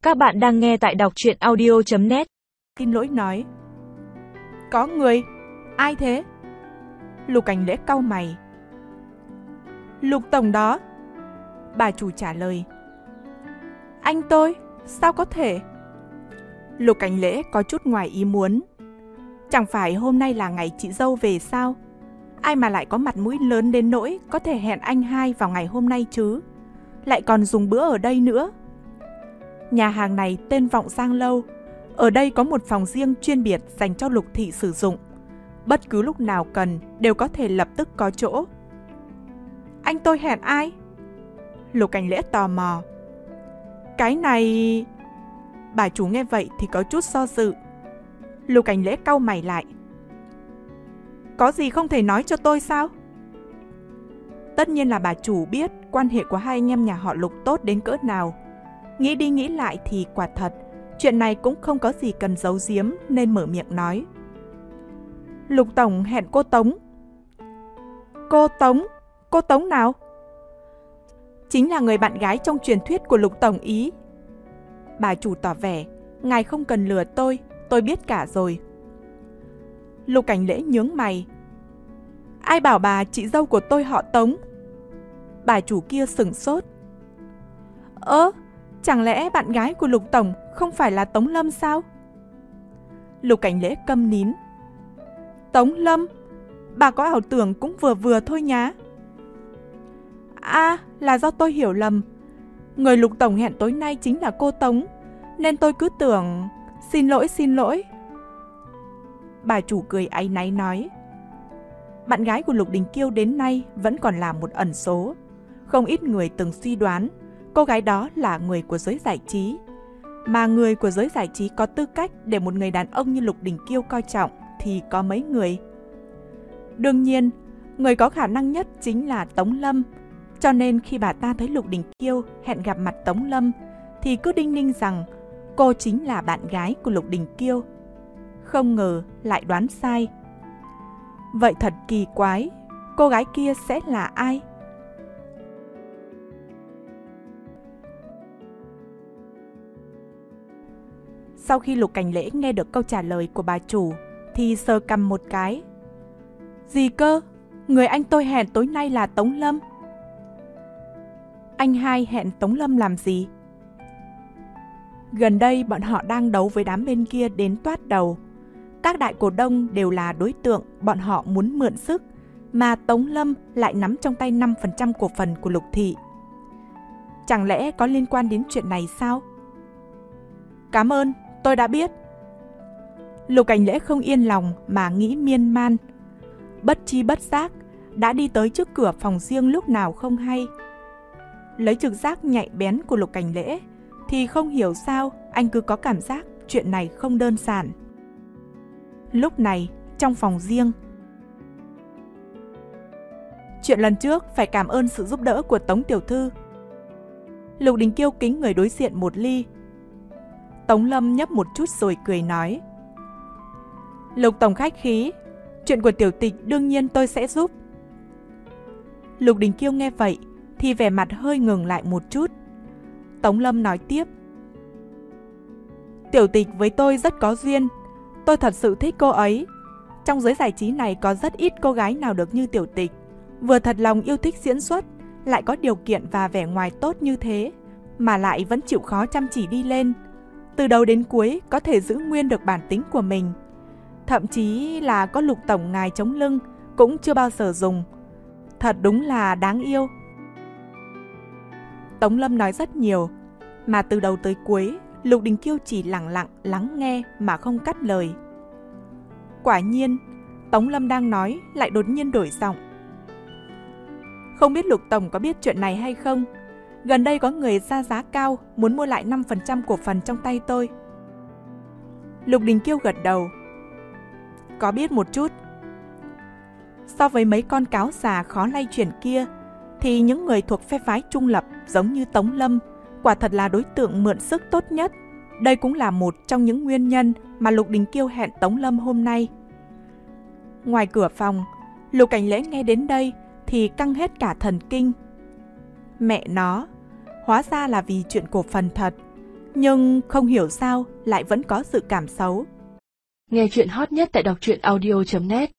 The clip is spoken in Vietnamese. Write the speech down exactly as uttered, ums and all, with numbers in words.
Các bạn đang nghe tại đọc truyện audio chấm net. Xin lỗi nói. Có người? Ai thế? Lục Cảnh Lễ cau mày. Lục tổng đó. Bà chủ trả lời. Anh tôi? Sao có thể? Lục Cảnh Lễ có chút ngoài ý muốn. Chẳng phải hôm nay là ngày chị dâu về sao? Ai mà lại có mặt mũi lớn đến nỗi có thể hẹn anh hai vào ngày hôm nay chứ? Lại còn dùng bữa ở đây nữa. Nhà hàng này tên Vọng Giang Lâu. Ở đây có một phòng riêng chuyên biệt dành cho Lục thị sử dụng. Bất cứ lúc nào cần đều có thể lập tức có chỗ. Anh tôi hẹn ai? Lục Cảnh Lễ tò mò. Cái này... Bà chủ nghe vậy thì có chút do dự. Lục Cảnh Lễ cau mày lại. Có gì không thể nói cho tôi sao? Tất nhiên là bà chủ biết quan hệ của hai anh em nhà họ Lục tốt đến cỡ nào. Nghĩ đi nghĩ lại thì quả thật, chuyện này cũng không có gì cần giấu giếm nên mở miệng nói. Lục tổng hẹn cô Tống. Cô Tống? Cô Tống nào? Chính là người bạn gái trong truyền thuyết của Lục tổng ý. Bà chủ tỏ vẻ, ngài không cần lừa tôi, tôi biết cả rồi. Lục Cảnh Lễ nhướng mày. Ai bảo bà chị dâu của tôi họ Tống? Bà chủ kia sửng sốt. Ơ, chẳng lẽ bạn gái của Lục tổng không phải là Tống Lâm sao? Lục Cảnh Lễ câm nín. Tống Lâm? Bà có ảo tưởng cũng vừa vừa thôi nhá. À, là do tôi hiểu lầm. Người Lục tổng hẹn tối nay chính là cô Tống, nên tôi cứ tưởng... Xin lỗi, xin lỗi. Bà chủ cười áy náy nói. Bạn gái của Lục Đình Kiêu đến nay vẫn còn là một ẩn số. Không ít người từng suy đoán cô gái đó là người của giới giải trí. Mà người của giới giải trí có tư cách để một người đàn ông như Lục Đình Kiêu coi trọng thì có mấy người. Đương nhiên, người có khả năng nhất chính là Tống Lâm. Cho nên khi bà ta thấy Lục Đình Kiêu hẹn gặp mặt Tống Lâm thì cứ đinh ninh rằng cô chính là bạn gái của Lục Đình Kiêu. Không ngờ lại đoán sai. Vậy thật kỳ quái, cô gái kia sẽ là ai? Sau khi Lục Cảnh Lễ nghe được câu trả lời của bà chủ thì sờ cằm một cái. Gì cơ? Người anh tôi hẹn tối nay là Tống Lâm. Anh hai hẹn Tống Lâm làm gì? Gần đây bọn họ đang đấu với đám bên kia đến toát đầu. Các đại cổ đông đều là đối tượng bọn họ muốn mượn sức, mà Tống Lâm lại nắm trong tay năm phần trăm cổ phần của Lục thị. Chẳng lẽ có liên quan đến chuyện này sao? Cảm ơn, tôi đã biết. Lục Cảnh Lễ không yên lòng mà nghĩ miên man. Bất chi bất giác đã đi tới trước cửa phòng riêng lúc nào không hay. Lấy trực giác nhạy bén của Lục Cảnh Lễ thì không hiểu sao anh cứ có cảm giác chuyện này không đơn giản. Lúc này trong phòng riêng. Chuyện lần trước phải cảm ơn sự giúp đỡ của Tống tiểu thư. Lục Đình Kiêu kính người đối diện một ly. Tống Lâm nhấp một chút rồi cười nói. Lục tổng khách khí, chuyện của tiểu tịch đương nhiên tôi sẽ giúp. Lục Đình Kiêu nghe vậy thì vẻ mặt hơi ngừng lại một chút. Tống Lâm nói tiếp. Tiểu tịch với tôi rất có duyên. Tôi thật sự thích cô ấy. Trong giới giải trí này có rất ít cô gái nào được như tiểu tịch. Vừa thật lòng yêu thích diễn xuất, lại có điều kiện và vẻ ngoài tốt như thế, mà lại vẫn chịu khó chăm chỉ đi lên. Từ đầu đến cuối có thể giữ nguyên được bản tính của mình. Thậm chí là có Lục tổng ngài chống lưng cũng chưa bao giờ dùng. Thật đúng là đáng yêu. Tống Lâm nói rất nhiều, mà từ đầu tới cuối Lục Đình Kiêu chỉ lặng lặng lắng nghe mà không cắt lời. Quả nhiên, Tống Lâm đang nói lại đột nhiên đổi giọng. Không biết Lục tổng có biết chuyện này hay không? Gần đây có người ra giá cao muốn mua lại năm phần trăm cổ phần trong tay tôi. Lục Đình Kiêu gật đầu. Có biết một chút. So với mấy con cáo già khó lay chuyển kia thì những người thuộc phe phái trung lập giống như Tống Lâm quả thật là đối tượng mượn sức tốt nhất. Đây cũng là một trong những nguyên nhân mà Lục Đình Kiêu hẹn Tống Lâm hôm nay. Ngoài cửa phòng, Lục Cảnh Lễ nghe đến đây thì căng hết cả thần kinh. Mẹ nó, hóa ra là vì chuyện cổ phần thật. nhưng không hiểu sao lại vẫn có sự cảm xấu. Nghe chuyện hot nhất tại đọc truyện audio chấm net